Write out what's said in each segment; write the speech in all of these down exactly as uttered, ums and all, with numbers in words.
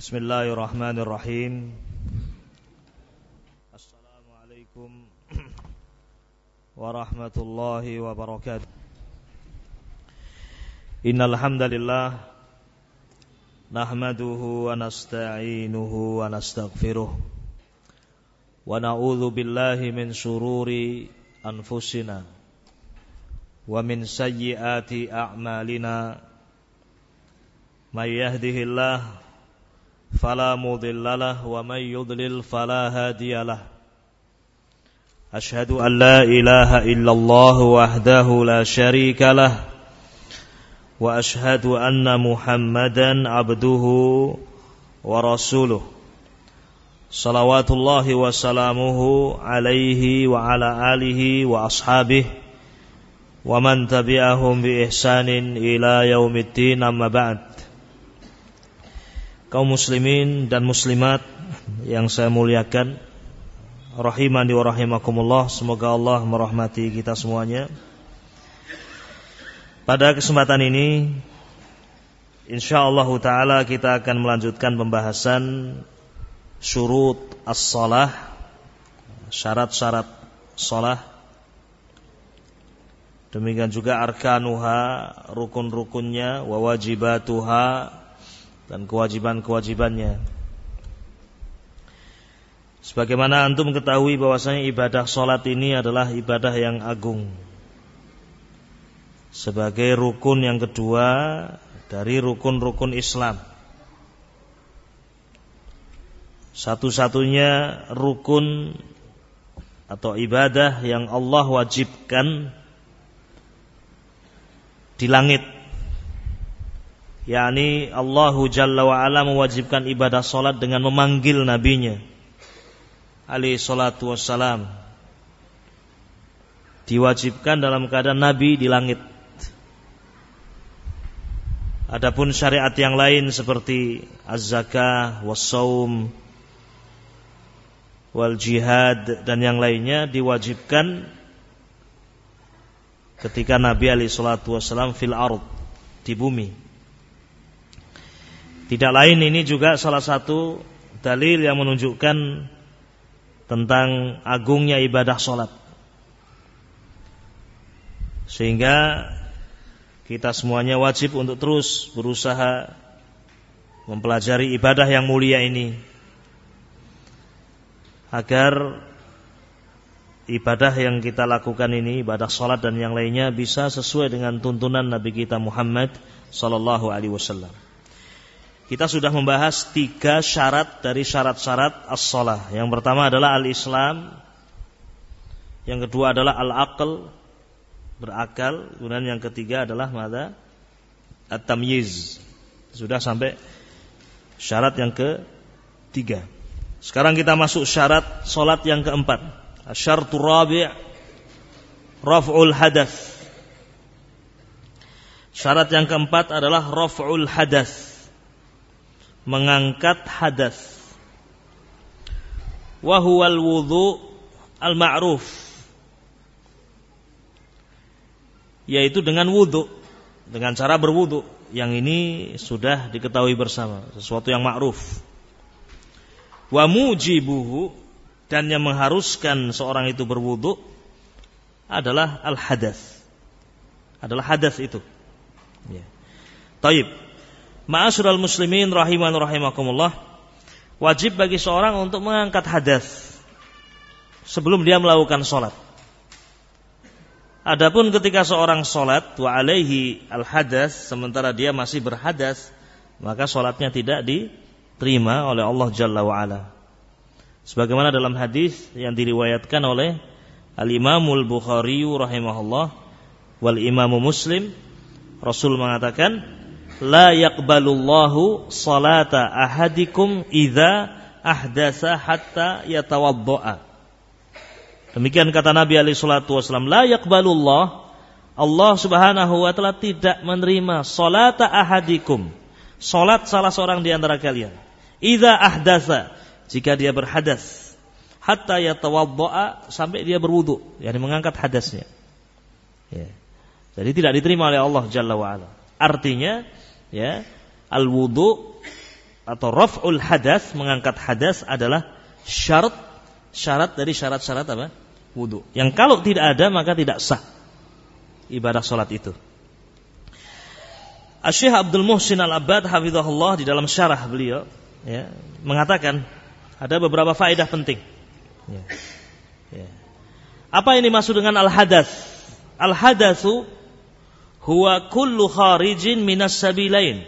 Bismillahirrahmanirrahim. Assalamualaikum warahmatullahi wabarakatuh. Innal hamdalillah nahmaduhu wa nasta'inuhu wa nastaghfiruh wa na'udzu billahi min shururi anfusina wa min sayyiati a'malina. May yahdihillahu fala mudilla lahu wa may yudlil fala hadiya lahu. Asyhadu an la ilaha illallah wahdahu la syarika lahu wa asyhadu anna Muhammadan abduhu wa rasuluh. Salawatullahi wa salamuhu alaihi wa ala alihi wa ashabihi wa man tabi'ahum bi ihsanin ila yaumiddin, amma ba'd. Kaum muslimin dan muslimat yang saya muliakan, rahimani wa rahimakumullah, semoga Allah merahmati kita semuanya. Pada kesempatan ini insyaallah taala kita akan melanjutkan pembahasan syurut as-shalah, syarat-syarat shalah. Demikian juga arkanuha, rukun-rukunnya, wa wajibatuha, dan kewajiban-kewajibannya. Sebagaimana antum ketahui bahwasanya ibadah salat ini adalah ibadah yang agung, sebagai rukun yang kedua dari rukun-rukun Islam. Satu-satunya rukun atau ibadah yang Allah wajibkan di langit, yakni Allahu Jalla wa Ala mewajibkan ibadah salat dengan memanggil nabinya alaihi salatu wassalam. Diwajibkan dalam keadaan nabi di langit. Adapun syariat yang lain seperti az-zakah, was-shaum, wal jihad dan yang lainnya diwajibkan ketika Nabi alaihi salatu wassalam fil ard, di bumi. Tidak lain ini juga salah satu dalil yang menunjukkan tentang agungnya ibadah salat. Sehingga kita semuanya wajib untuk terus berusaha mempelajari ibadah yang mulia ini, agar ibadah yang kita lakukan ini, ibadah salat dan yang lainnya, bisa sesuai dengan tuntunan Nabi kita Muhammad sallallahu alaihi wasallam. Kita sudah membahas tiga syarat dari syarat-syarat as-shalah. Yang pertama adalah al-Islam, yang kedua adalah al-aql, berakal, kemudian yang ketiga adalah mada? At-tamyiz. Sudah sampai syarat yang ketiga. Sekarang kita masuk syarat salat yang keempat. Asy-syartu rabi' raf'ul hadath. Syarat yang keempat adalah raf'ul hadath, mengangkat hadas. Wa huwal wudhu al-ma'ruf, yaitu dengan wudhu, dengan cara berwudhu. Yang ini sudah diketahui bersama, sesuatu yang ma'ruf. Wa mujibuhu, dan yang mengharuskan seorang itu berwudhu adalah al-hadas, adalah hadas itu. Ya. Taib. Ma'asyiral muslimin rahiman rahimakumullah, wajib bagi seorang untuk mengangkat hadas sebelum dia melakukan salat. Adapun ketika seorang salat wa alaihi al-hadas, sementara dia masih berhadas, maka salatnya tidak diterima oleh Allah Jalla wa Ala. Sebagaimana dalam hadis yang diriwayatkan oleh Al-Imamul Bukhari rahimahullah wal Imamu Muslim, Rasul mengatakan, la yaqbalullahu salata ahadikum idza ahdasa hatta yatawaddaa. Demikian kata Nabi alaihi salatu wasallam, la yaqbalullah, Allah Subhanahu wa taala tidak menerima salata ahadikum, salat salah seorang di antara kalian, idza ahdasa, jika dia berhadas, hatta yatawaddaa, sampai dia berwudu, yakni mengangkat hadasnya. Ya. Jadi tidak diterima oleh Allah Jalla wa Ala. Artinya, ya, al-wudu atau raf'ul hadas, mengangkat hadas adalah syarat syarat dari syarat-syarat apa? Wudu. Yang kalau tidak ada maka tidak sah ibadah salat itu. Asy-Syaikh Abdul Muhsin Al-Abbad hafizahullah di dalam syarah beliau ya, mengatakan ada beberapa faedah penting. Ya. Ya. Apa ini maksud dengan al-hadas? Al-hadatsu huwa kullu kharijin minas sabilain.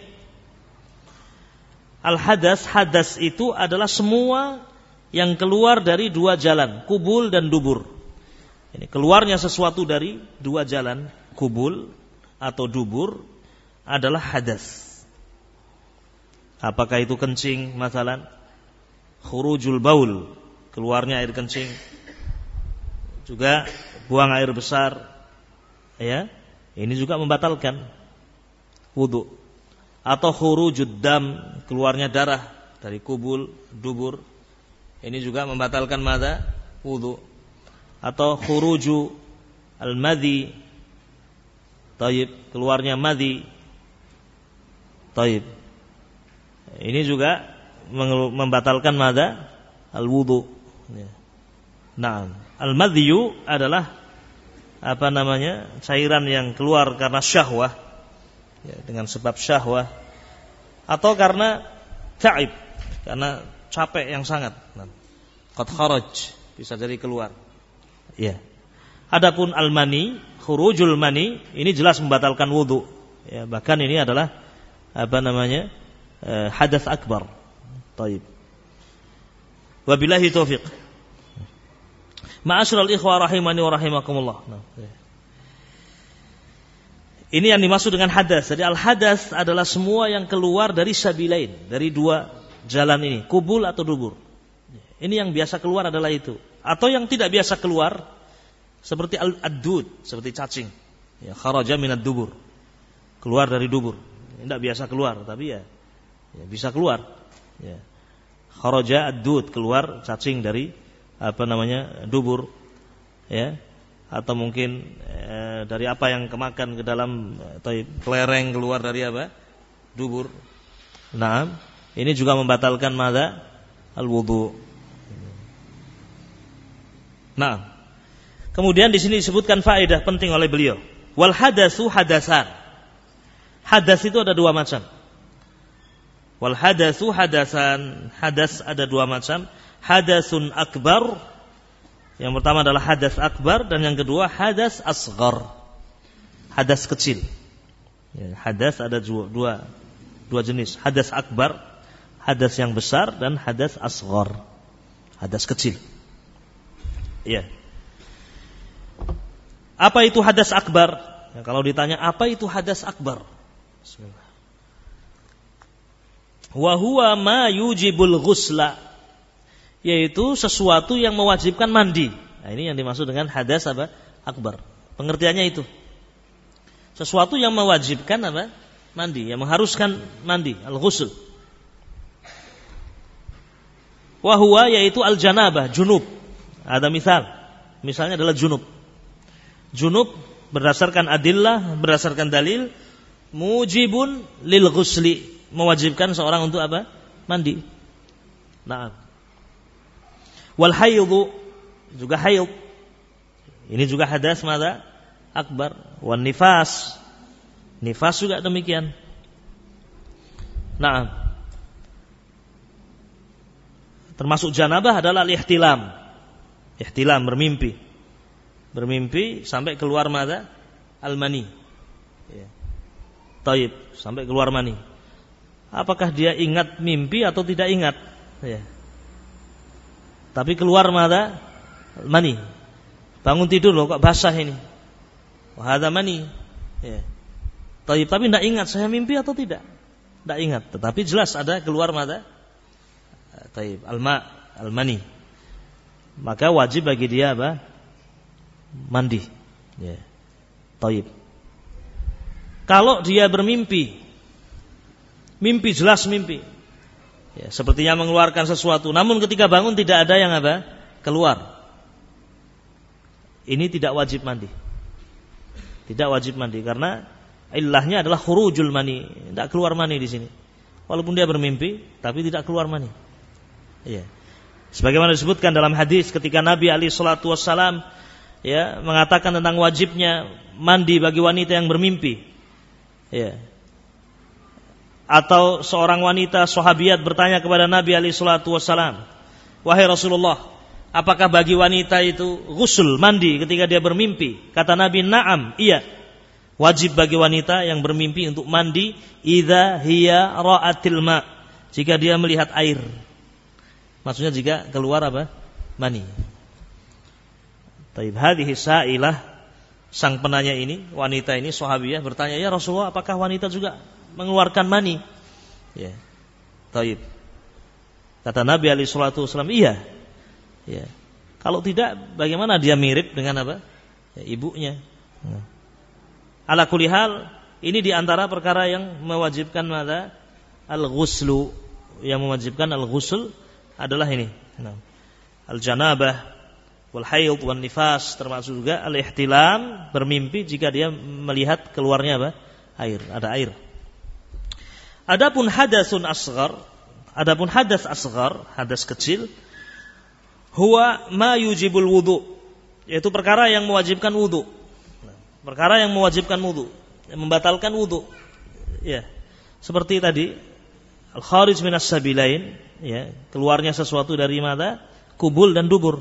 Al-hadas, hadas itu adalah semua yang keluar dari dua jalan, kubul dan dubur. Ini keluarnya sesuatu dari dua jalan, kubul atau dubur adalah hadas. Apakah itu kencing, masalan khurujul baul, keluarnya air kencing, juga buang air besar, ya, ini juga membatalkan wudu. Atau khurujud dam, keluarnya darah dari kubul, dubur, ini juga membatalkan mada? Wudu. Atau khuruju al-madhi, taib, keluarnya madhi, taib, ini juga membatalkan mada? Al-wudu. Nah, al-madhiyu adalah apa namanya? Cairan yang keluar karena syahwah, ya, dengan sebab syahwah, atau karena ta'ib, karena capek yang sangat. Qad kharaj, bisa jadi keluar. Ya. Adapun al-mani, khurujul mani, ini jelas membatalkan wudu. Ya, bahkan ini adalah apa namanya? Eh, hadas akbar. Taib. Wabillahi taufiq. Ma'asyiral ikhwah rahimani wa rahimakumullah. Nah, ya. Ini yang dimaksud dengan hadas. Jadi al-hadas adalah semua yang keluar dari sabilain, dari dua jalan ini, kubul atau dubur. Ini yang biasa keluar adalah itu. Atau yang tidak biasa keluar, seperti al-addud, seperti cacing. Ya, kharaja minad dubur. Keluar dari dubur. Tidak biasa keluar, tapi ya, ya bisa keluar. Ya. Kharaja ad-dud, keluar cacing dari apa namanya? Dubur. Ya. Atau mungkin e, dari apa yang kemakan ke dalam atau kelereng keluar dari apa? Dubur. Nah, ini juga membatalkan mada? Al-wudu. Nah, kemudian di sini disebutkan faedah penting oleh beliau. Wal hadatsu hadasan. Hadas itu ada dua macam. Wal hadatsu hadasan. Hadas ada dua macam. Hadasun akbar. Yang pertama adalah hadas akbar, dan yang kedua hadas asghar, hadas kecil. Ya, hadas ada dua, dua, dua jenis. Hadas akbar, hadas yang besar, dan hadas asghar, hadas kecil. Ya. Apa itu hadas akbar? Ya, kalau ditanya apa itu hadas akbar? Bismillah. Wa huwa ma yujibul ghusla, yaitu sesuatu yang mewajibkan mandi. Nah, ini yang dimaksud dengan hadas apa? Akbar. Pengertiannya itu. Sesuatu yang mewajibkan apa? Mandi, yang mengharuskan mandi, al-ghusl. Wa huwa, yaitu al-janabah, junub. Ada misal. Misalnya adalah junub. Junub berdasarkan adillah, berdasarkan dalil, mujibun lil ghusli, mewajibkan seorang untuk apa? Mandi. Nah, wal haidhu, juga haid, ini juga hadas mada? Akbar. Wan nifas, nifas juga demikian. Nah, termasuk janabah adalah al-ihtilam. Ihtilam, bermimpi. Bermimpi sampai keluar mada? Al-mani. Ya. Taib, sampai keluar mani. Apakah dia ingat mimpi atau tidak ingat? Ya. Tapi keluar mada? Mani. Bangun tidur loh, kok basah ini. Wah, ada mani. Ya. Taib, tapi tidak ingat saya mimpi atau tidak. Tidak ingat. Tetapi jelas ada keluar mada? Taib, alma, almani. Maka wajib bagi dia apa? Mandi. Ya. Taib. Kalau dia bermimpi, mimpi jelas mimpi. Ya, sepertinya mengeluarkan sesuatu, namun ketika bangun tidak ada yang apa? Keluar. Ini tidak wajib mandi. Tidak wajib mandi karena ilahnya adalah khurujul mani, tidak keluar mani di sini. walaupun dia bermimpi tapi tidak keluar mani. Ya. Sebagaimana disebutkan dalam hadis ketika Nabi alaihi salatu wassalam ya mengatakan tentang wajibnya mandi bagi wanita yang bermimpi. Ya. Atau seorang wanita sahabiat bertanya kepada Nabi alaihi salatu wassalam, "Wahai Rasulullah, apakah bagi wanita itu ghusl, mandi ketika dia bermimpi?" Kata Nabi, "Na'am, iya. Wajib bagi wanita yang bermimpi untuk mandi idza hiya ra'atil ma', jika dia melihat air." Maksudnya jika keluar apa? Mani. Taib hadhihi sa'ilah, sang penanya ini, wanita ini sahabiyah bertanya, "Ya Rasulullah, apakah wanita juga mengeluarkan mani?" Ya. Taib. Kata Nabi alaihi salatu wasallam, "Iya." Ya. Kalau tidak, bagaimana dia mirip dengan apa? Ya, ibunya. Nah. Ala kulli hal, ini diantara perkara yang mewajibkan mada al-ghuslu, yang mewajibkan al-ghusl adalah ini. Nah. Al-janabah wal haid wal nifas, termasuk juga al-ihtilam, bermimpi jika dia melihat keluarnya apa? Air, ada air. Adapun hadasun asghar, adapun hadas asghar, hadas kecil, huwa ma yujibul wudu, yaitu perkara yang mewajibkan wudu. Perkara yang mewajibkan wudu, yang membatalkan wudu. Ya. Seperti tadi al-kharij minas sabilain, ya, keluarnya sesuatu dari mata, kubul dan dubur.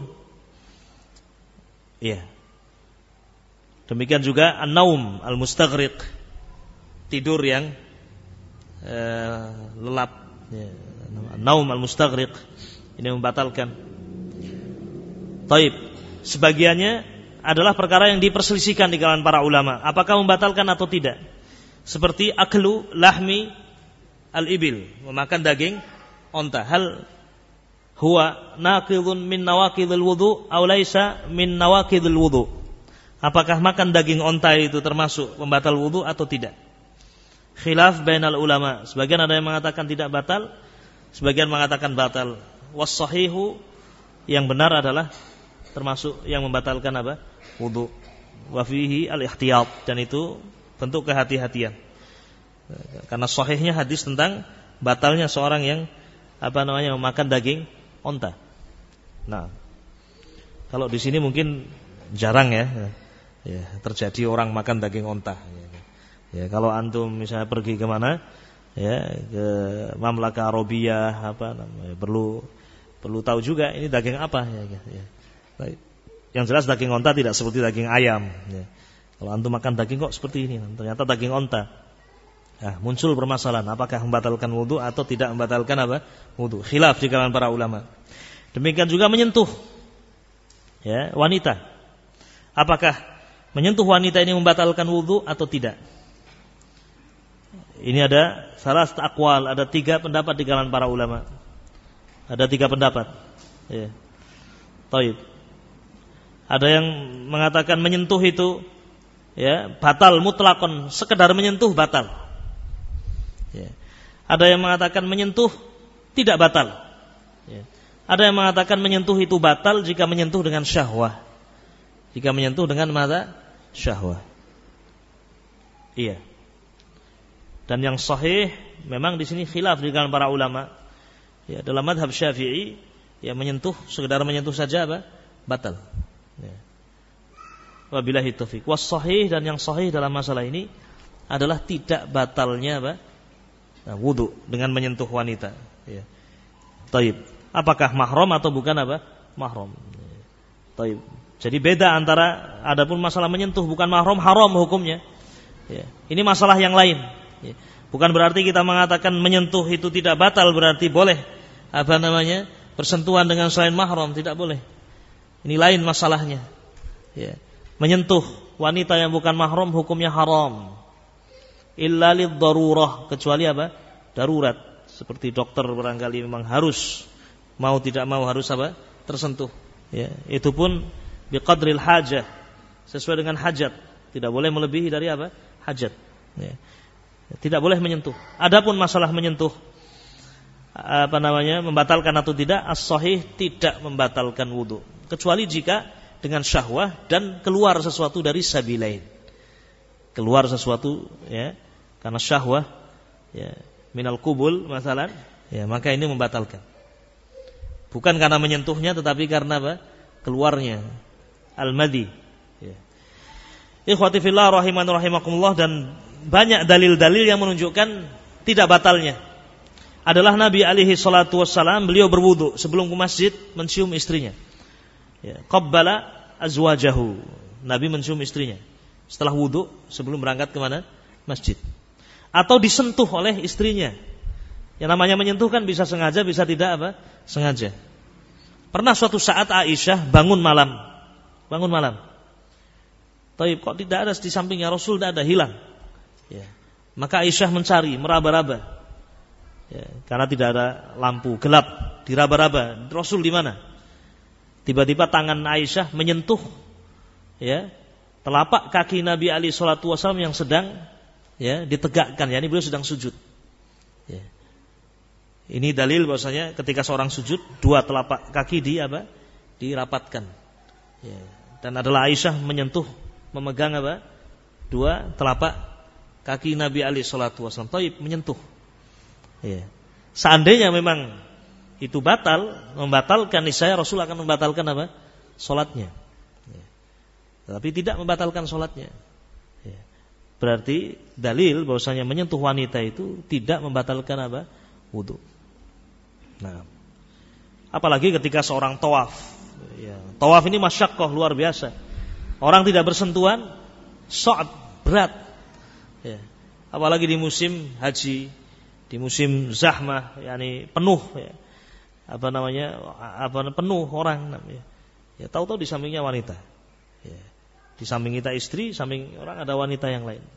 Ya. Demikian juga an-naum al-mustaghriq, tidur yang uh, lelap, ya. An-naum al-mustaghriq, ini membatalkan. Taib, sebagiannya adalah perkara yang diperselisihkan di kalangan para ulama, apakah membatalkan atau tidak. Seperti aklu lahmi al-ibil, memakan daging onta. Hal huwa naqidun min nawaqidil wudu aw laisa min nawaqidil wudu? Apakah makan daging onta itu termasuk pembatal wudu atau tidak? Khilaf bainal ulama. Sebagian ada yang mengatakan tidak batal, sebagian mengatakan batal. Was sahihu, yang benar adalah termasuk yang membatalkan apa? Wudu. Wa fihi al-ihtiyat, dan itu bentuk kehati-hatian. Karena sahihnya hadis tentang batalnya seorang yang apa namanya memakan daging onta. Nah, kalau di sini mungkin jarang ya, ya terjadi orang makan daging onta. Ya, kalau antum misalnya pergi ke mana, ya ke Mamlaka Arabia apa namanya, perlu perlu tahu juga ini daging apa. Ya, ya. Baik. Yang jelas daging onta tidak seperti daging ayam. Ya. Kalau antum makan daging kok seperti ini, ternyata daging onta. Nah, muncul permasalahan, apakah membatalkan wudu atau tidak membatalkan apa? Wudu. Khilaf di kalangan para ulama. Demikian juga menyentuh, ya, wanita. Apakah menyentuh wanita ini membatalkan wudu atau tidak? Ini ada salah satu aqwal, ada tiga pendapat di kalangan para ulama. Ada tiga pendapat. Ya. Taib. Ada yang mengatakan menyentuh itu ya batal mutlakon, sekedar menyentuh batal. Ya. Ada yang mengatakan menyentuh tidak batal. Ya. Ada yang mengatakan menyentuh itu batal jika menyentuh dengan syahwah. Jika menyentuh dengan mata syahwah. Iya. Dan yang sahih memang di sini khilaf di kalangan para ulama. Ya, dalam mazhab Syafi'i ya menyentuh, sekedar menyentuh saja apa? Batal. Ya. Wabillahi taufik. Was sahih, dan yang sahih dalam masalah ini adalah tidak batalnya apa? Nah, wudu dengan menyentuh wanita. Ya. Taib. Apakah mahram atau bukan apa? Mahram. Ya. Taib. Jadi beda antara adapun masalah menyentuh bukan mahram, haram hukumnya. Ya. Ini masalah yang lain. Ya. Bukan berarti kita mengatakan menyentuh itu tidak batal, berarti boleh apa namanya bersentuhan dengan selain mahram, tidak boleh. Ini lain masalahnya. Ya. Menyentuh wanita yang bukan mahram hukumnya haram. Illa lid-darurah, kecuali apa? Darurat. Seperti dokter barangkali memang harus, mau tidak mau harus apa? Tersentuh. Ya. Itu pun biqadril hajah, sesuai dengan hajat. Tidak boleh melebihi dari apa? Hajat. Ya. Tidak boleh menyentuh. Adapun masalah menyentuh apa namanya membatalkan atau tidak, as-sahih tidak membatalkan wudu, kecuali jika dengan syahwah dan keluar sesuatu dari sabilain. Keluar sesuatu ya karena syahwah ya minal qubul masalan, ya maka ini membatalkan. Bukan karena menyentuhnya tetapi karena apa? Keluarnya al-madhi. Ya. Ikhwati fillah rahimani rahimakumullah, dan banyak dalil-dalil yang menunjukkan tidak batalnya. Adalah Nabi alaihi salatu wassalam, beliau berwudu sebelum ke masjid mencium istrinya. Ya, qabbala azwajahu. Nabi mencium istrinya setelah wudu sebelum berangkat ke mana? Masjid. Atau disentuh oleh istrinya. Yang namanya menyentuh kan bisa sengaja, bisa tidak apa? Sengaja. Pernah suatu saat Aisyah bangun malam. Bangun malam. Tapi kok tidak ada di sampingnya Rasul, tidak ada, hilang. Ya. Maka Aisyah mencari, meraba-raba. Ya, karena tidak ada lampu, gelap, diraba-raba. Rasul di mana? Tiba-tiba tangan Aisyah menyentuh ya, telapak kaki Nabi alaihi salatu wasallam yang sedang ya, ditegakkan. Ya, ini beliau sedang sujud. Ya. Ini dalil bahwasanya ketika seorang sujud, dua telapak kaki di apa? Dirapatkan. Ya. Dan adalah Aisyah menyentuh, memegang apa? Dua telapak kaki Nabi alaihi salatu wasallam. Taib, menyentuh. Ya. Seandainya memang itu batal, membatalkan, niscaya Rasul akan membatalkan apa? Salatnya. Ya. Tapi tidak membatalkan salatnya. Ya. Berarti dalil bahwasanya menyentuh wanita itu tidak membatalkan apa? Wudu. Nah, apalagi ketika seorang tawaf. Ya. Tawaf ini masyaqqah luar biasa. Orang tidak bersentuhan, sha'ab, berat. Ya. Apalagi di musim haji, di musim zahmah, yakni penuh, ya. apa namanya, apa penuh orang, ya, ya tahu-tahu di sampingnya wanita, ya. Di samping kita istri, samping orang ada wanita yang lain,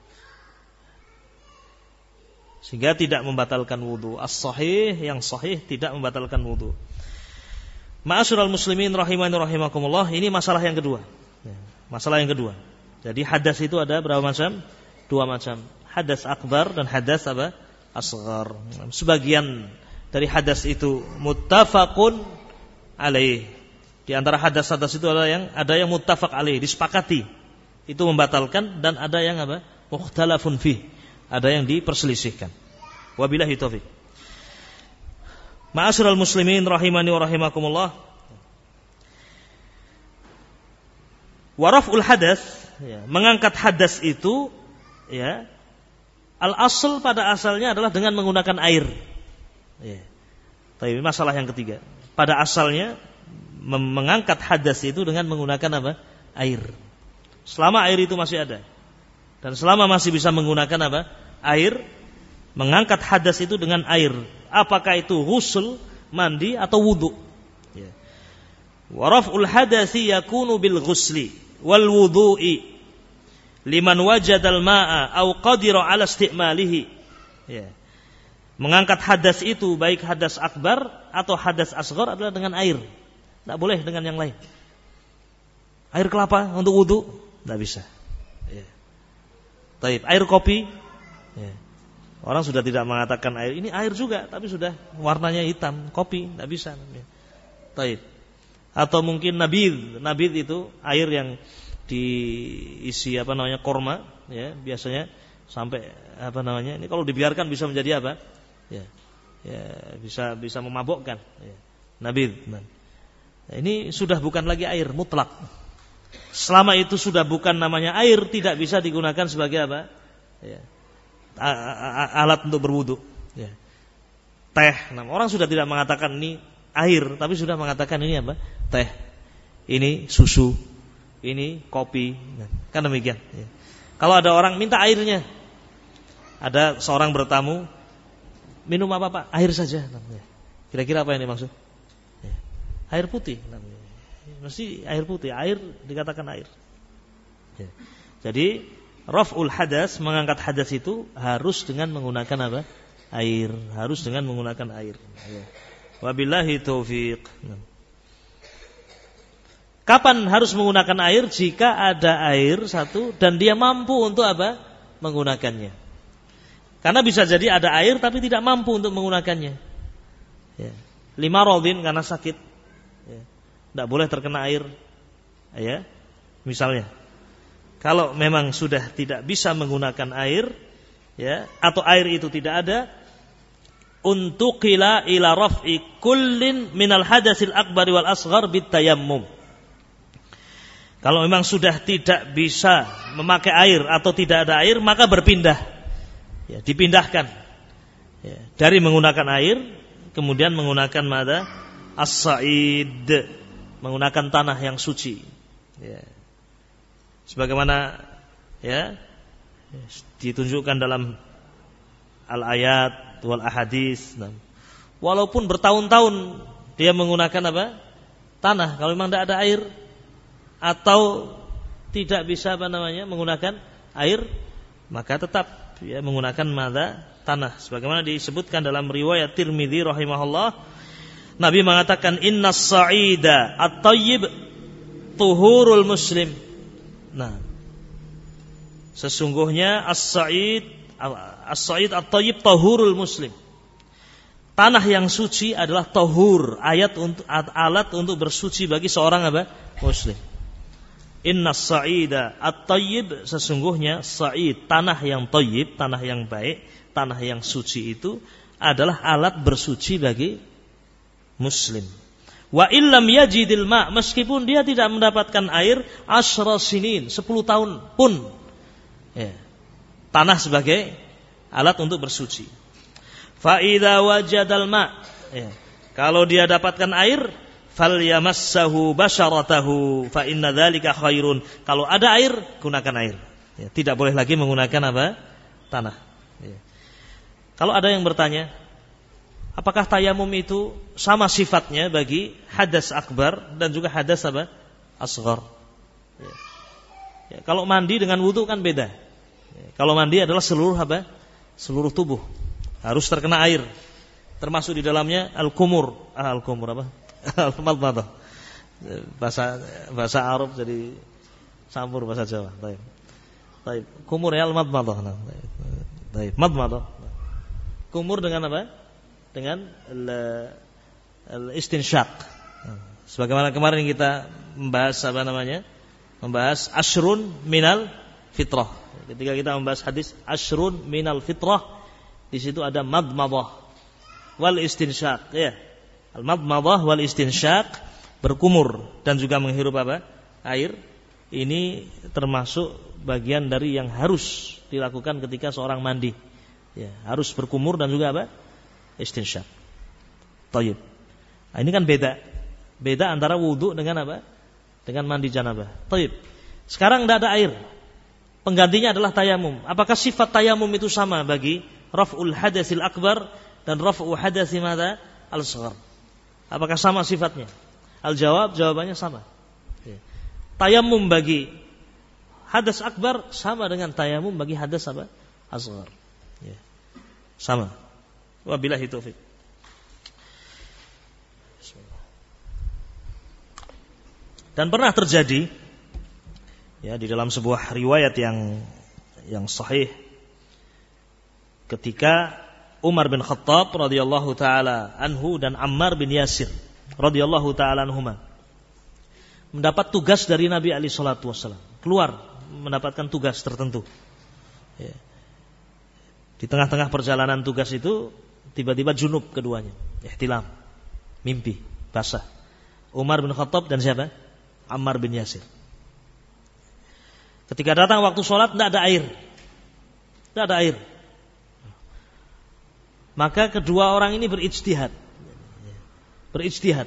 sehingga tidak membatalkan wudu. As-sahih, yang sahih tidak membatalkan wudu. Ma'asyiral muslimin rahimani rahimakumullah, ini masalah yang kedua, ya. Masalah yang kedua. Jadi hadas itu ada berapa macam? Dua macam. Hadas akbar dan hadas apa? Asghar. Sebagian dari hadas itu muttafaqun alaih. Di antara hadas-hadas itu ada yang ada yang muttafaq alaih, disepakati. Itu membatalkan, dan ada yang apa? Mukhtalafun fih. Ada yang diperselisihkan. Wabillahi taufik. Ma'asyiral muslimin rahimani wa rahimakumullah. Wa raf'ul hadas, ya, mengangkat hadas itu ya, al-asl pada asalnya adalah dengan menggunakan air. Ya. Tapi masalah yang ketiga, pada asalnya mem- mengangkat hadas itu dengan menggunakan apa? Air. Selama air itu masih ada, dan selama masih bisa menggunakan apa? Air, mengangkat hadas itu dengan air. Apakah itu ghusl, mandi, atau wudu? Ya. Wa raf'ul hadasi yakunu bil ghusli wal wudu'i liman wajadal ma'a au qadira ala istimalihi. Ya. Mengangkat hadas itu baik hadas akbar atau hadas asghar adalah dengan air. Tidak boleh dengan yang lain. Air kelapa untuk wudu tidak bisa. Ya. Taib, air kopi. Ya. Orang sudah tidak mengatakan air ini air juga, tapi sudah warnanya hitam, kopi tidak bisa. Ya. Taib. Atau mungkin nabidh, nabidh itu air yang diisi apa namanya korma, ya biasanya sampai apa namanya ini kalau dibiarkan bisa menjadi apa, ya, ya bisa bisa memabukkan, ya. Nabidh. Nah, ini sudah bukan lagi air mutlak. Selama itu sudah bukan namanya air, tidak bisa digunakan sebagai apa, ya, alat untuk berwudu. Ya. Teh, nah, orang sudah tidak mengatakan ini air, tapi sudah mengatakan ini apa, teh, ini susu, ini kopi, nah, kan demikian. Ya. Kalau ada orang minta airnya, ada seorang bertamu, minum apa Pak? Air saja. Namanya. Kira-kira apa yang dimaksud? Ya. Air putih. Namanya. Mesti air putih. Air dikatakan air. Ya. Jadi raf'ul hadas, mengangkat hadas itu harus dengan menggunakan apa? Air. Harus dengan menggunakan air. Ya. Wabillahi taufiq. Nah. Kapan harus menggunakan air? Jika ada air satu dan dia mampu untuk apa? Menggunakannya. Karena bisa jadi ada air tapi tidak mampu untuk menggunakannya. Ya. Lima rodin karena sakit. Ya. Tidak boleh terkena air. Ya. Misalnya, kalau memang sudah tidak bisa menggunakan air, ya, atau air itu tidak ada, untuqila ila raf'i kullin minal hadatsil akbar wal asghar bitayammum. Kalau memang sudah tidak bisa memakai air atau tidak ada air, maka berpindah, ya, dipindahkan, ya, dari menggunakan air kemudian menggunakan mada as-sa'id, menggunakan tanah yang suci, ya. Sebagaimana, ya, ditunjukkan dalam al-ayat wal ahadis. Nah, walaupun bertahun-tahun dia menggunakan apa? Tanah, kalau memang tidak ada air atau tidak bisa apa namanya menggunakan air, maka tetap ya menggunakan mada tanah. Sebagaimana disebutkan dalam riwayat Tirmidzi rahimahullah, Nabi mengatakan innas sa'ida at-tayyib tuhurul muslim. Nah, sesungguhnya as-sa'id as-sa'id at-tayyib tahurul muslim. Tanah yang suci adalah tahur, ayat untuk alat untuk bersuci bagi seorang apa? Muslim. Innas sa'ida at-tayyib, sesungguhnya sa'id, tanah yang tayyib, tanah yang baik, tanah yang suci itu adalah alat bersuci bagi muslim. Wa illam yajidil ma', meskipun dia tidak mendapatkan air asyra sinin, sepuluh tahun pun, ya, tanah sebagai alat untuk bersuci. Fa idza wajadal ma', ya, kalau dia dapatkan air, falyamassahu basharatahu fa inna dzalika khairun. Kalau ada air, gunakan air. Ya, tidak boleh lagi menggunakan apa? Tanah. Ya. Kalau ada yang bertanya, apakah tayamum itu sama sifatnya bagi hadas akbar dan juga hadas apa? Asghar. Ya. Ya, kalau mandi dengan wudu kan beda. Ya, kalau mandi adalah seluruh apa? Seluruh tubuh harus terkena air. Termasuk di dalamnya al-kumur. Ah, al-kumur apa? Al-madmadah. Bahasa bahasa Arab jadi campur bahasa Jawa. Baik. Baik. Kumur ya al-madmadah. Baik. Madmadah. Kumur dengan apa? Dengan al-istinsyaq. Sebagaimana kemarin kita membahas apa namanya? Membahas asyrun minal fitrah. Ketika kita membahas hadis asyrun minal fitrah, di situ ada madmadah wal istinsyaq, ya. Al-madmadah wal istinsyaq, berkumur dan juga menghirup apa? Air. Ini termasuk bagian dari yang harus dilakukan ketika seorang mandi. Ya, harus berkumur dan juga apa? Istinsyaq. Thayyib. Nah, ini kan beda. Beda antara wudu dengan apa? Dengan mandi janabah. Thayyib. Sekarang tidak ada air. Penggantinya adalah tayamum. Apakah sifat tayamum itu sama bagi raf'ul hadatsil akbar dan raf'u hadatsi madza? Al-shaghar. Apakah sama sifatnya? Al-jawab, jawabannya sama. Ya. Tayamum bagi hadas akbar sama dengan tayamum bagi hadas apa? Asghar. Ya. Sama. Wabillahi taufik. Dan pernah terjadi, ya, di dalam sebuah riwayat yang yang sahih, ketika Umar bin Khattab radhiyallahu taala anhu dan Ammar bin Yasir radhiyallahu taala anhuma mendapat tugas dari Nabi alaihi salatu wasallam, keluar mendapatkan tugas tertentu. Ya. Di tengah-tengah perjalanan tugas itu tiba-tiba junub keduanya, ihtilam, mimpi basah. Umar bin Khattab dan siapa? Ammar bin Yasir. Ketika datang waktu sholat tidak ada air, tidak ada air. Maka kedua orang ini berijtihad. Berijtihad.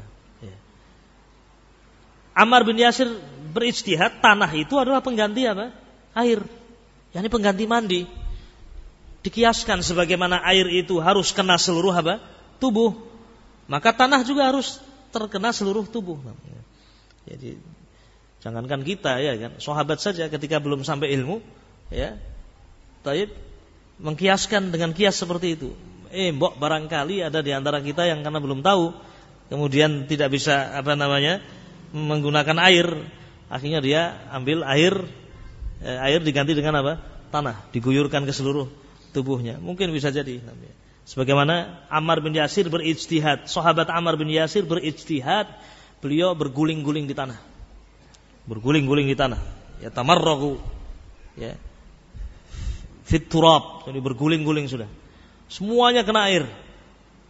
Ammar bin Yasir berijtihad, tanah itu adalah pengganti apa? Air. Yani pengganti mandi. Dikiaskan sebagaimana air itu harus kena seluruh apa? Tubuh. Maka tanah juga harus terkena seluruh tubuh. Jadi jangankan kita, ya kan, sahabat saja ketika belum sampai ilmu, ya, taib, mengkiaskan dengan kias seperti itu. Eh, mbok barangkali ada di antara kita yang karena belum tahu, kemudian tidak bisa apa namanya menggunakan air, akhirnya dia ambil air, eh, air diganti dengan apa? Tanah, diguyurkan ke seluruh tubuhnya. Mungkin bisa jadi. Sebagaimana Ammar bin Yasir berijtihad, sahabat Ammar bin Yasir berijtihad, beliau berguling-guling di tanah, berguling-guling di tanah, ya tamarragu, ya. Fit turab, jadi berguling-guling sudah. Semuanya kena air.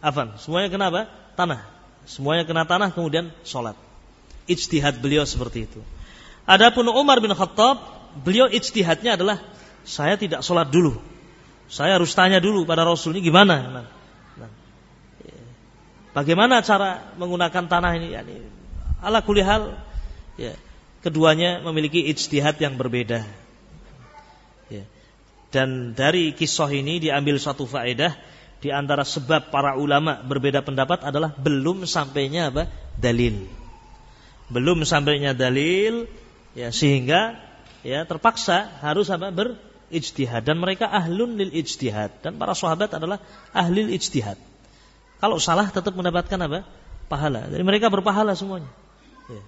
Afan, semuanya kena apa? Tanah. Semuanya kena tanah kemudian sholat. Ijtihad beliau seperti itu. Adapun Umar bin Khattab, beliau ijtihadnya adalah saya tidak sholat dulu. Saya harus tanya dulu pada Rasul ini gimana. Nah, nah, bagaimana cara menggunakan tanah ini? Yani, ala kulli hal, ya, keduanya memiliki ijtihad yang berbeda. Ya. Dan dari kisah ini diambil suatu faedah. Di antara sebab para ulama berbeda pendapat adalah belum sampainya apa? Dalil. Belum sampainya dalil, ya, sehingga ya terpaksa harus apa? Berijtihad. Dan mereka ahlun lil ijtihad. Dan para sahabat adalah ahlil ijtihad. Kalau salah tetap mendapatkan apa? Pahala. Jadi mereka berpahala semuanya. Ya.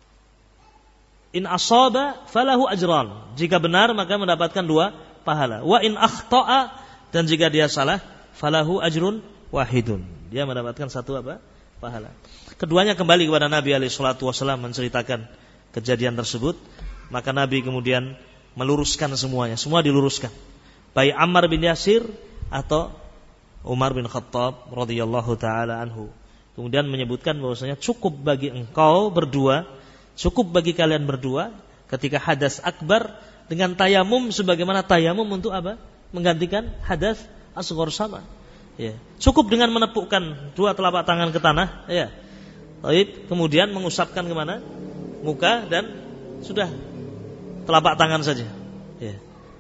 In asaba falahu ajran. Jika benar maka mendapatkan dua pahala. Wa in akhta'a, dan jika dia salah falahu ajrun wahidun. Dia mendapatkan satu apa? Pahala. Keduanya kembali kepada Nabi alaihi salatu wasallam menceritakan kejadian tersebut, maka Nabi kemudian meluruskan semuanya. Semua diluruskan. Baik Ammar bin Yasir atau Umar bin Khattab radhiyallahu taala anhu. Kemudian menyebutkan bahwasanya cukup bagi engkau berdua, cukup bagi kalian berdua ketika hadas akbar dengan tayamum sebagaimana tayamum untuk apa? Menggantikan hadas asghar sama. Ya. Cukup dengan menepukkan dua telapak tangan ke tanah, ya. Baik, kemudian mengusapkan kemana? Muka dan sudah telapak tangan saja. Ya.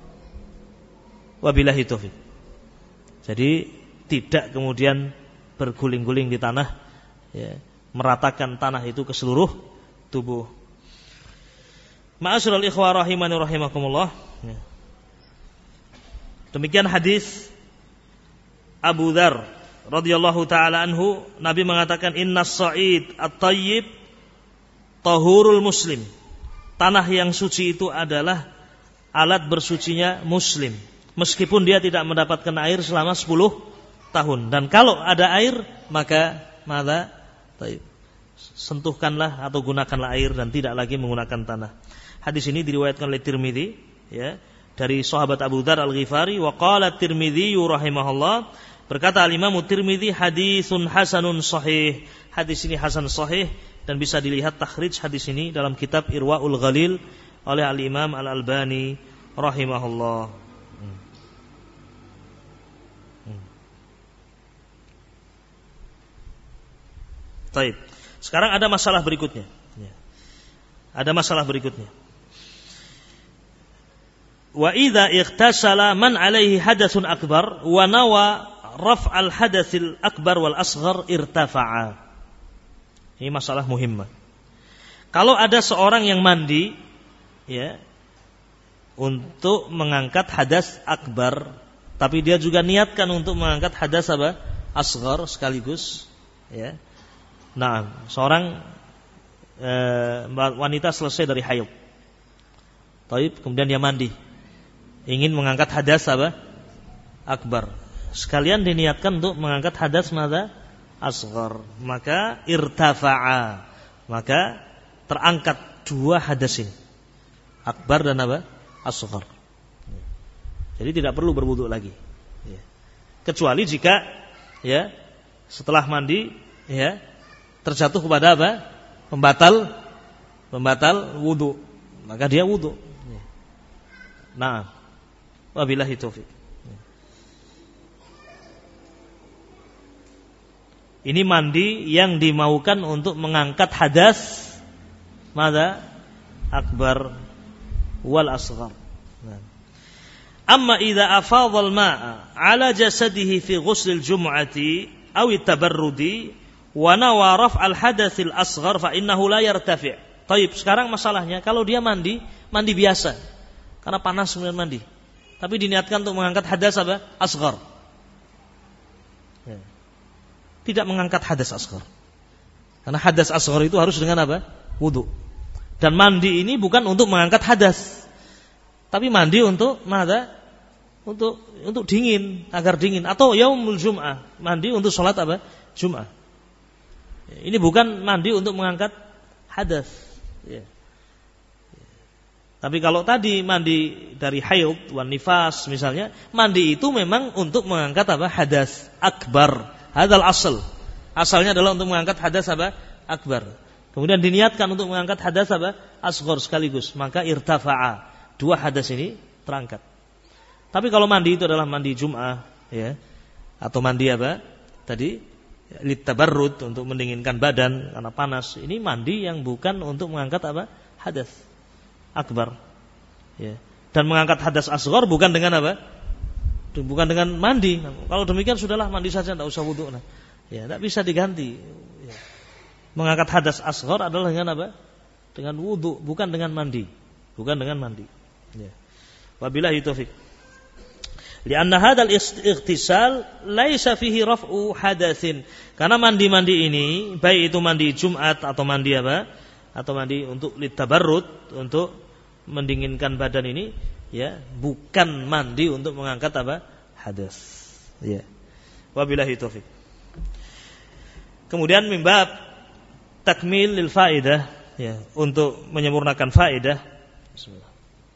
Wabillahi taufik. Jadi tidak kemudian berguling-guling di tanah, ya. Meratakan tanah itu ke seluruh tubuh. Ma'asyiral ikhwah rahimani rahimakumullah. Ya. Demikian hadis Abu Dzar radhiyallahu taala anhu, Nabi mengatakan innas sa'id at-tayyib tahurul muslim. Tanah yang suci itu adalah alat bersucinya muslim, meskipun dia tidak mendapatkan air selama sepuluh tahun. Dan kalau ada air, maka maka tayyib, sentuhkanlah atau gunakanlah air dan tidak lagi menggunakan tanah. Hadis ini diriwayatkan oleh Tirmidzi, ya, dari sahabat Abu Dzar Al-Ghifari. Wa qala Tirmidzi rahimahullah, berkata Al-Imam Tirmidzi, hadisun hasanun sahih. Hadis ini hasan sahih dan bisa dilihat takhrij hadis ini dalam kitab Irwaul Ghalil oleh Al-Imam Al-Albani rahimahullah. Hmm. Hmm. Baik. Sekarang ada masalah berikutnya. Ya. Ada masalah berikutnya. Wa idza ightasala man alaihi hadatsun akbar wa nawa raf'al hadatsil akbar wal asghar irtafa'a. Ini masalah muhimmah. Kalau ada seorang yang mandi, ya, untuk mengangkat hadas akbar, tapi dia juga niatkan untuk mengangkat hadas apa? Asghar sekaligus, ya. Nah, seorang e, wanita selesai dari haid. Taib, kemudian dia mandi. Ingin mengangkat hadas apa? Akbar. Sekalian diniatkan untuk mengangkat hadas mada asghar, maka irtafa'a, maka terangkat dua hadas ini, akbar dan apa? Asghar. Jadi tidak perlu berwudu lagi, ya. Kecuali jika, ya, setelah mandi, ya, terjatuh kepada apa? Pembatal, pembatal wudu, maka dia wudu. Nah, wabillahi taufik. Ini mandi yang dimaukan untuk mengangkat hadas mada akbar wal asghar. Amma idza afadha al-ma'a 'ala jasadihi fi ghusl al-jum'ati aw at-tabarrudi wa nawa raf' al-hadath al-asghar fa innahu la yartafi'. Baik, sekarang masalahnya kalau dia mandi, mandi biasa. Karena panas kemudian mandi. Tapi diniatkan untuk mengangkat hadas apa? Asghar. Ya. Tidak mengangkat hadas asghar. Karena hadas asghar itu harus dengan apa? Wudu. Dan mandi ini bukan untuk mengangkat hadas, tapi mandi untuk mana? Untuk untuk dingin, agar dingin. Atau yaumul jum'ah, mandi untuk sholat apa? Jum'ah. Ini bukan mandi untuk mengangkat hadas. Ya. Tapi kalau tadi mandi dari haid wan nifas misalnya, mandi itu memang untuk mengangkat apa? Hadas akbar, Hadzal asal. Asalnya adalah untuk mengangkat hadas apa? Akbar. Kemudian diniatkan untuk mengangkat hadas apa? Asghar sekaligus. Maka irtafa'a. Dua hadas ini terangkat. Tapi kalau mandi itu adalah mandi Jum'ah, ya, atau mandi apa? Tadi litabarrud, untuk mendinginkan badan karena panas. Ini mandi yang bukan untuk mengangkat apa? Hadas akbar. Ya. Dan mengangkat hadas asghar bukan dengan apa? Bukan dengan mandi. Kalau demikian sudahlah mandi saja, tidak usah wudu. Nah, ya, tidak bisa diganti. Ya. Mengangkat hadas asghar adalah dengan apa? Dengan wudu, bukan dengan mandi. Bukan dengan mandi. Ya. Wabillahi taufik. Lianna hadzal ightisal laisa fihi raf'u hadatsin. Karena mandi-mandi ini, baik itu mandi Jumat atau mandi apa? Atau mandi untuk litabarrud, untuk mendinginkan badan ini, ya, bukan mandi untuk mengangkat apa? Hadas. Ya. Wabillahi taufik. Kemudian mimbab takmil lil faidah, ya, untuk menyempurnakan faedah. Bismillah.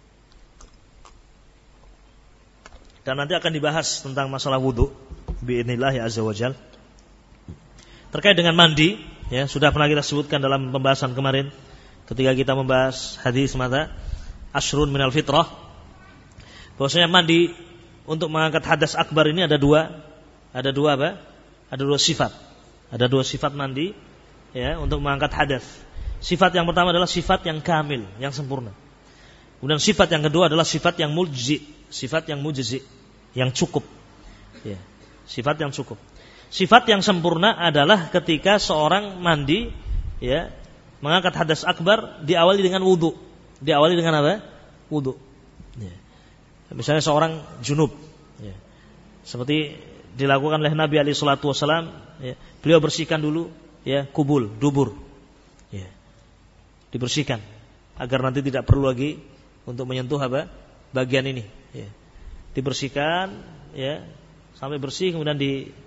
Dan nanti akan dibahas tentang masalah wudu biidznillah azza wajal. Terkait dengan mandi, ya, sudah pernah kita sebutkan dalam pembahasan kemarin ketika kita membahas hadis mata asyrun minal fitrah, bahwasanya mandi untuk mengangkat hadas akbar ini ada dua, ada dua apa? Ada dua sifat. Ada dua sifat mandi, ya, untuk mengangkat hadas. Sifat yang pertama adalah sifat yang kamil, yang sempurna. Kemudian sifat yang kedua adalah sifat yang mujzi, sifat yang mujzi, yang cukup. Ya, sifat yang cukup. Sifat yang sempurna adalah ketika seorang mandi, ya, mengangkat hadas akbar diawali dengan wudu. Diawali dengan apa? Wudu. Ya. Misalnya seorang junub, ya, seperti dilakukan oleh Nabi alaihi salatu wasallam, ya, beliau bersihkan dulu, ya, kubul, dubur, ya, dibersihkan agar nanti tidak perlu lagi untuk menyentuh apa? Bagian ini, ya. Dibersihkan, ya, sampai bersih, kemudian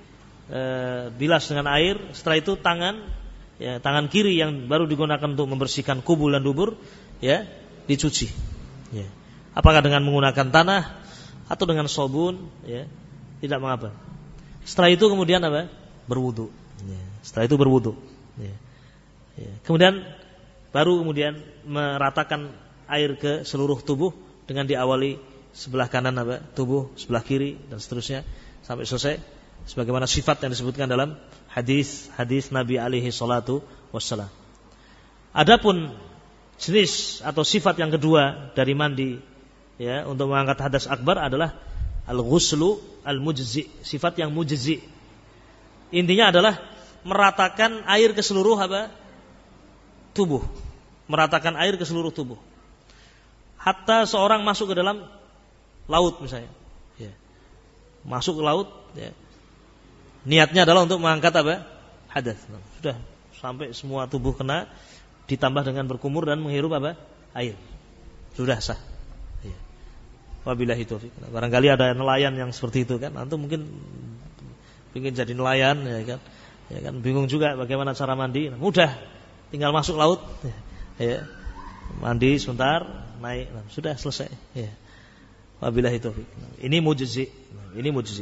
dibilas e, dengan air. Setelah itu tangan, ya, tangan kiri yang baru digunakan untuk membersihkan kubul dan dubur, ya, dicuci, ya. Apakah dengan menggunakan tanah atau dengan sabun, ya, tidak mengapa. Setelah itu kemudian apa? Berwudu. Ya. Setelah itu berwudu. Ya. Ya. Kemudian baru kemudian meratakan air ke seluruh tubuh dengan diawali sebelah kanan apa? Tubuh, sebelah kiri dan seterusnya sampai selesai sebagaimana sifat yang disebutkan dalam hadis-hadis Nabi alaihi salatu wassalam. Adapun jenis atau sifat yang kedua dari mandi, ya, untuk mengangkat hadas akbar adalah al-ghuslu al-mujzi, sifat yang mujzi. Intinya adalah meratakan air ke seluruh apa? Tubuh. Meratakan air ke seluruh tubuh. Hatta seorang masuk ke dalam laut misalnya, ya, masuk ke laut, ya, niatnya adalah untuk mengangkat apa? Hadas. Sudah sampai semua tubuh kena, ditambah dengan berkumur dan menghirup apa? Air. Sudah sah. Ya. Wabillahi taufik. Barangkali ada nelayan yang seperti itu kan, antum mungkin ingin jadi nelayan, ya kan? Ya kan, bingung juga bagaimana cara mandi. Mudah, tinggal masuk laut, ya, ya. Mandi sebentar, naik, nah, sudah selesai. Ya. Wabillahi taufik. Ini mujzi, ini mujzi.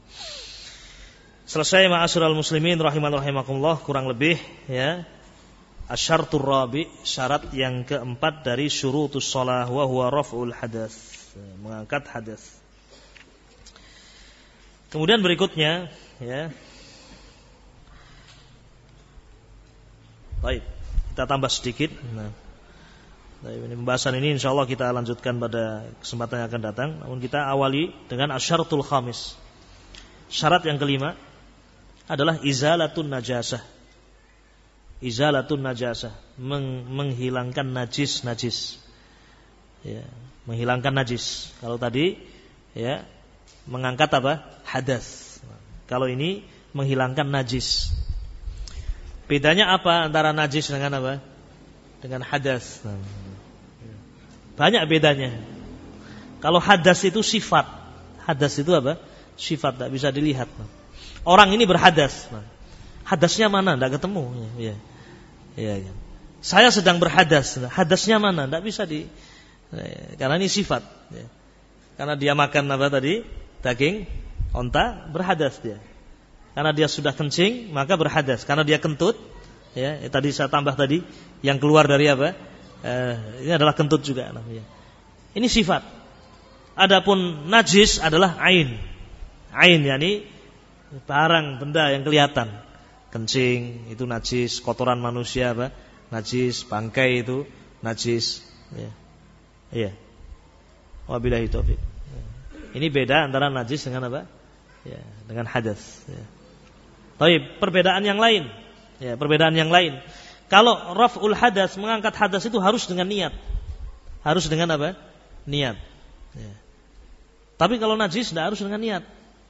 Selesai ma'asyiral muslimin rahiman rahimakumullah, kurang lebih, ya, asyartur rabi, syarat yang keempat dari syurutus shalah wa huwa raf'ul hadas, mengangkat hadas. Kemudian berikutnya, ya. Baik, kita tambah sedikit. Nah, ini pembahasan ini insyaallah kita lanjutkan pada kesempatan yang akan datang. Namun kita awali dengan asyaratul khamis. Syarat yang kelima adalah izalatun najasah. Izalatun najasah, meng- menghilangkan najis-najis. Ya, menghilangkan najis. Kalau tadi, ya, mengangkat apa? Hadas. Kalau ini menghilangkan najis. Bedanya apa antara najis dengan apa? Dengan hadas. Banyak bedanya. Kalau hadas itu sifat. Hadas itu apa? Sifat, tak bisa dilihat. Orang ini berhadas. Hadasnya mana? Tidak ketemu. Ya. Ya, ya. Saya sedang berhadas. Hadasnya mana? Tidak bisa di. Karena ini sifat. Ya. Karena dia makan apa tadi? Daging onta, berhadas dia. karena dia sudah kencing maka berhadas. Karena dia kentut, ya, tadi saya tambah tadi yang keluar dari apa? Eh, ini adalah kentut juga namanya. Ini sifat. Adapun najis adalah ain. Ain yakni barang benda yang kelihatan. Kencing itu najis, kotoran manusia apa? Najis, bangkai itu najis, ya. Iya. Wabillahi taufik. Ini beda antara najis dengan apa? Ya, dengan hadas, ya. Baik, perbedaan yang lain. Ya, perbedaan yang lain. Kalau raf'ul hadas, mengangkat hadas itu harus dengan niat. Harus dengan apa? Niat. Ya. Tapi kalau najis tidak harus dengan niat.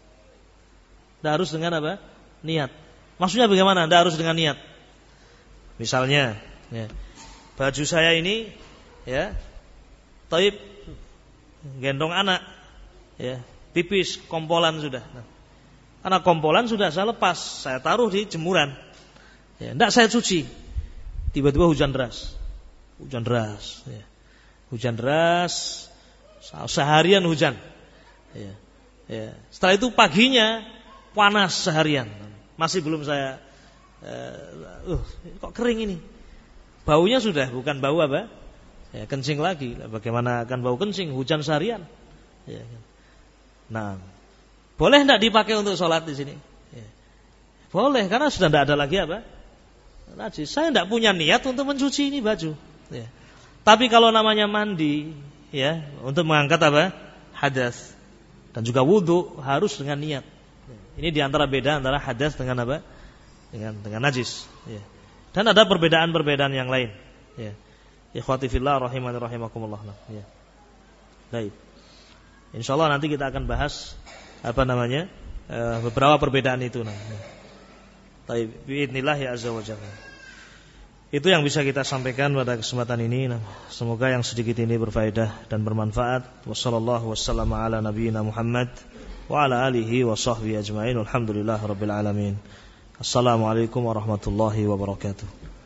Tidak harus dengan apa? Niat. Maksudnya bagaimana? Tidak harus dengan niat. Misalnya, ya, baju saya ini, ya, taib, gendong anak, ya, pipis, kompolan sudah. Nah, anak kompolan sudah saya lepas, saya taruh di jemuran. Ya, tidak saya cuci. Tiba-tiba hujan deras, hujan deras, ya. Hujan deras, seharian hujan. Ya, ya. Setelah itu paginya panas seharian. Masih belum saya, uh, uh, kok kering ini? Baunya sudah bukan bau apa? Ya, kencing lagi. Bagaimana akan bau kencing? Hujan seharian. Ya. Nah, boleh tidak dipakai untuk sholat di sini? Ya. Boleh, karena sudah tidak ada lagi apa? Najis. Saya tidak punya niat untuk mencuci ini baju. Ya. Tapi kalau namanya mandi, ya, untuk mengangkat apa? Hadas. Dan juga wudu harus dengan niat. Ini diantara beda antara hadas dengan apa? Dengan dengan najis. Ya. Dan ada perbedaan-perbedaan yang lain. Ya. Ikhwati fillah rahimani rahimakumullah. Ya. Baik. Insyaallah nanti kita akan bahas apa namanya? E, beberapa perbedaan itu. Nah. Baik, biidznillah ya azza wa jalla. Itu yang bisa kita sampaikan pada kesempatan ini. Nah, semoga yang sedikit ini berfaedah dan bermanfaat. Wassallallahu wassalamu ala nabiyyina Muhammad wa ala alihi wa sahbihi ajma'in. Alhamdulillah rabbil alamin. Assalamualaikum warahmatullahi wabarakatuh.